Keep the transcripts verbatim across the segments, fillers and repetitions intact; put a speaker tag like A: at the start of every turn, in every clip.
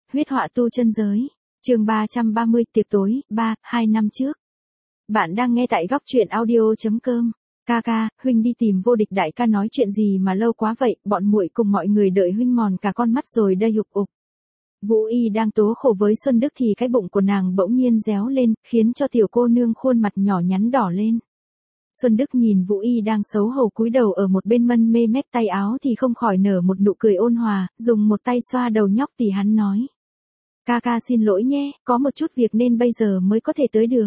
A: huyết họa tu chân giới. Chương ba trăm ba mươi tiệc tối, ba, hai năm trước. Bạn đang nghe tại góc truyện audio.com. Ca ca, huynh đi tìm Vô Địch đại ca nói chuyện gì mà lâu quá vậy, bọn muội cùng mọi người đợi huynh mòn cả con mắt rồi đây hục ục. Vũ Y đang tố khổ với Xuân Đức thì cái bụng của nàng bỗng nhiên réo lên, khiến cho tiểu cô nương khuôn mặt nhỏ nhắn đỏ lên. Xuân Đức nhìn Vũ Y đang xấu hổ cúi đầu ở một bên mân mê mép tay áo thì không khỏi nở một nụ cười ôn hòa, dùng một tay xoa đầu nhóc thì hắn nói. Ca ca xin lỗi nhé, có một chút việc nên bây giờ mới có thể tới được.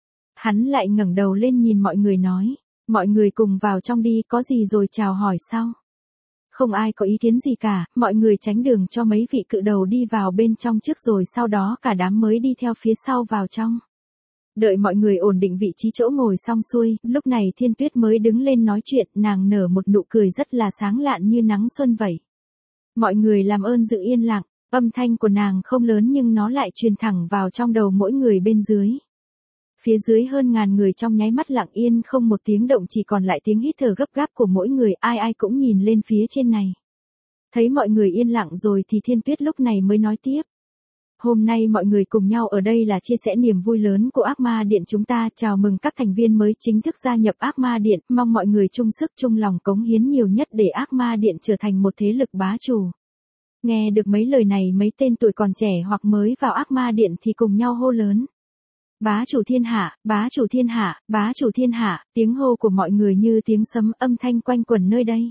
A: Hắn lại ngẩng đầu lên nhìn mọi người nói, mọi người cùng vào trong đi, có gì rồi chào hỏi sau. Không ai có ý kiến gì cả, mọi người tránh đường cho mấy vị cự đầu đi vào bên trong trước rồi sau đó cả đám mới đi theo phía sau vào trong. Đợi mọi người ổn định vị trí chỗ ngồi xong xuôi, lúc này Thiên Tuyết mới đứng lên nói chuyện, nàng nở một nụ cười rất là sáng lạn như nắng xuân vậy. Mọi người làm ơn giữ yên lặng, âm thanh của nàng không lớn nhưng nó lại truyền thẳng vào trong đầu mỗi người bên dưới. Phía dưới hơn ngàn người trong nháy mắt lặng yên không một tiếng động, chỉ còn lại tiếng hít thở gấp gáp của mỗi người, ai ai cũng nhìn lên phía trên này. Thấy mọi người yên lặng rồi thì Thiên Tuyết lúc này mới nói tiếp. Hôm nay mọi người cùng nhau ở đây là chia sẻ niềm vui lớn của Ác Ma Điện chúng ta, chào mừng các thành viên mới chính thức gia nhập Ác Ma Điện, mong mọi người chung sức chung lòng cống hiến nhiều nhất để Ác Ma Điện trở thành một thế lực bá chủ. Nghe được mấy lời này, mấy tên tuổi còn trẻ hoặc mới vào Ác Ma Điện thì cùng nhau hô lớn. Bá chủ thiên hạ, bá chủ thiên hạ, bá chủ thiên hạ, tiếng hô của mọi người như tiếng sấm âm thanh quanh quẩn nơi đây.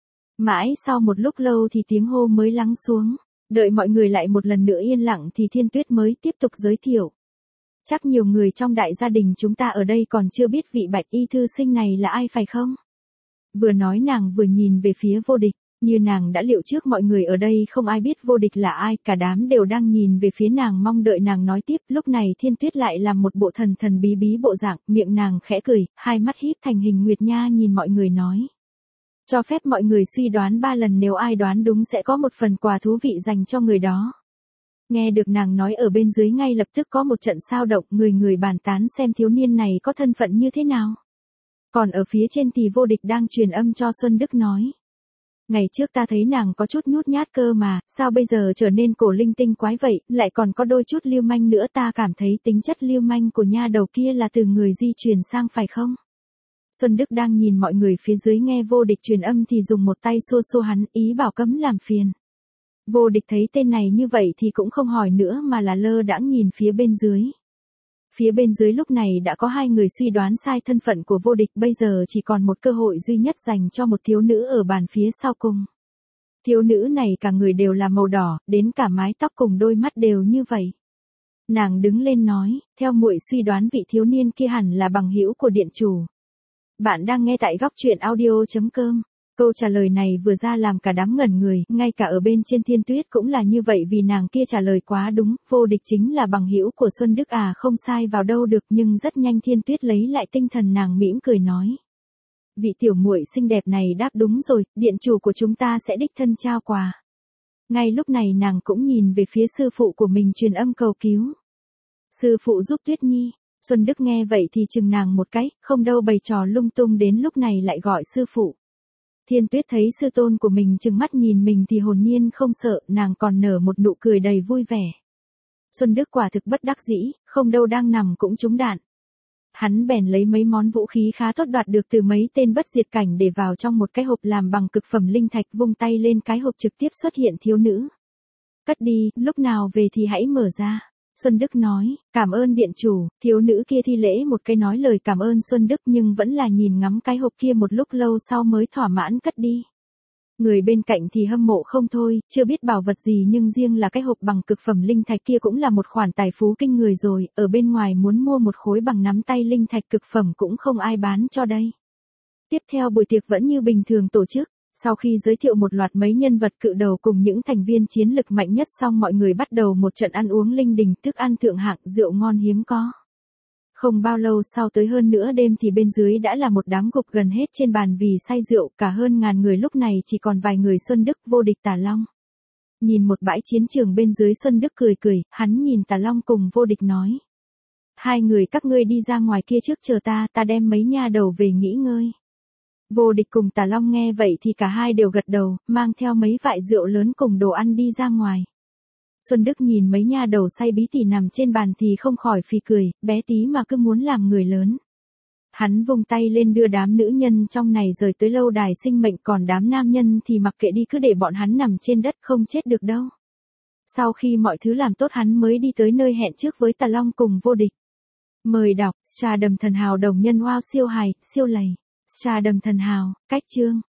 A: Mãi sau một lúc lâu thì tiếng hô mới lắng xuống. Đợi mọi người lại một lần nữa yên lặng thì Thiên Tuyết mới tiếp tục giới thiệu. Chắc nhiều người trong đại gia đình chúng ta ở đây còn chưa biết vị Bạch Y thư sinh này là ai phải không? Vừa nói nàng vừa nhìn về phía Vô Địch, như nàng đã liệu trước mọi người ở đây không ai biết Vô Địch là ai, cả đám đều đang nhìn về phía nàng mong đợi nàng nói tiếp. Lúc này Thiên Tuyết lại làm một bộ thần thần bí bí bộ dạng, miệng nàng khẽ cười, hai mắt híp thành hình nguyệt nha nhìn mọi người nói. Cho phép mọi người suy đoán ba lần, nếu ai đoán đúng sẽ có một phần quà thú vị dành cho người đó. Nghe được nàng nói ở bên dưới ngay lập tức có một trận sao động, người người bàn tán xem thiếu niên này có thân phận như thế nào. Còn ở phía trên thì Vô Địch đang truyền âm cho Xuân Đức nói. Ngày trước ta thấy nàng có chút nhút nhát cơ mà, sao bây giờ trở nên cổ linh tinh quái vậy, lại còn có đôi chút lưu manh nữa, ta cảm thấy tính chất lưu manh của nha đầu kia là từ người di truyền sang phải không? Xuân Đức đang nhìn mọi người phía dưới nghe Vô Địch truyền âm thì dùng một tay xua xua hắn, ý bảo cấm làm phiền. Vô Địch thấy tên này như vậy thì cũng không hỏi nữa mà là lơ đãng nhìn phía bên dưới. Phía bên dưới lúc này đã có hai người suy đoán sai thân phận của Vô Địch, bây giờ chỉ còn một cơ hội duy nhất dành cho một thiếu nữ ở bàn phía sau cùng. Thiếu nữ này cả người đều là màu đỏ, đến cả mái tóc cùng đôi mắt đều như vậy. Nàng đứng lên nói, theo muội suy đoán vị thiếu niên kia hẳn là bằng hữu của điện chủ. Bạn đang nghe tại góc truyện audio.com. Câu trả lời này vừa ra làm cả đám ngẩn người, ngay cả ở bên trên Thiên Tuyết cũng là như vậy vì nàng kia trả lời quá đúng, Vô Địch chính là bằng hữu của Xuân Đức à, không sai vào đâu được. Nhưng rất nhanh Thiên Tuyết lấy lại tinh thần, nàng mỉm cười nói. Vị tiểu muội xinh đẹp này đáp đúng rồi, điện chủ của chúng ta sẽ đích thân trao quà. Ngay lúc này nàng cũng nhìn về phía sư phụ của mình truyền âm cầu cứu. Sư phụ giúp Tuyết Nhi. Xuân Đức nghe vậy thì chừng nàng một cái, không đâu bày trò lung tung, đến lúc này lại gọi sư phụ. Thiên Tuyết thấy sư tôn của mình chừng mắt nhìn mình thì hồn nhiên không sợ, nàng còn nở một nụ cười đầy vui vẻ. Xuân Đức quả thực bất đắc dĩ, không đâu đang nằm cũng trúng đạn. Hắn bèn lấy mấy món vũ khí khá tốt đoạt được từ mấy tên bất diệt cảnh để vào trong một cái hộp làm bằng cực phẩm linh thạch, vung tay lên cái hộp trực tiếp xuất hiện thiếu nữ. Cất đi, lúc nào về thì hãy mở ra. Xuân Đức nói, cảm ơn điện chủ. Thiếu nữ kia thi lễ một cái nói lời cảm ơn Xuân Đức nhưng vẫn là nhìn ngắm cái hộp kia một lúc lâu sau mới thỏa mãn cất đi. Người bên cạnh thì hâm mộ không thôi, chưa biết bảo vật gì nhưng riêng là cái hộp bằng cực phẩm linh thạch kia cũng là một khoản tài phú kinh người rồi, ở bên ngoài muốn mua một khối bằng nắm tay linh thạch cực phẩm cũng không ai bán cho đây. Tiếp theo buổi tiệc vẫn như bình thường tổ chức. Sau khi giới thiệu một loạt mấy nhân vật cự đầu cùng những thành viên chiến lực mạnh nhất xong, mọi người bắt đầu một trận ăn uống linh đình, thức ăn thượng hạng, rượu ngon hiếm có. Không bao lâu sau tới hơn nửa đêm thì bên dưới đã là một đám gục gần hết trên bàn vì say rượu, cả hơn ngàn người lúc này chỉ còn vài người Xuân Đức, Vô Địch, Tà Long. Nhìn một bãi chiến trường bên dưới, Xuân Đức cười cười, hắn nhìn Tà Long cùng Vô Địch nói. Hai người các ngươi đi ra ngoài kia trước chờ ta, ta đem mấy nha đầu về nghỉ ngơi. Vô Địch cùng Tà Long nghe vậy thì cả hai đều gật đầu, mang theo mấy vại rượu lớn cùng đồ ăn đi ra ngoài. Xuân Đức nhìn mấy nha đầu say bí tỉ nằm trên bàn thì không khỏi phì cười, bé tí mà cứ muốn làm người lớn. Hắn vung tay lên đưa đám nữ nhân trong này rời tới lâu đài sinh mệnh, còn đám nam nhân thì mặc kệ đi, cứ để bọn hắn nằm trên đất không chết được đâu. Sau khi mọi thứ làm tốt hắn mới đi tới nơi hẹn trước với Tà Long cùng Vô Địch. Mời đọc, Trà Đầm Thần Hào đồng nhân wow siêu hài, siêu lầy. Trà Đầm Thần Hào, cách chương.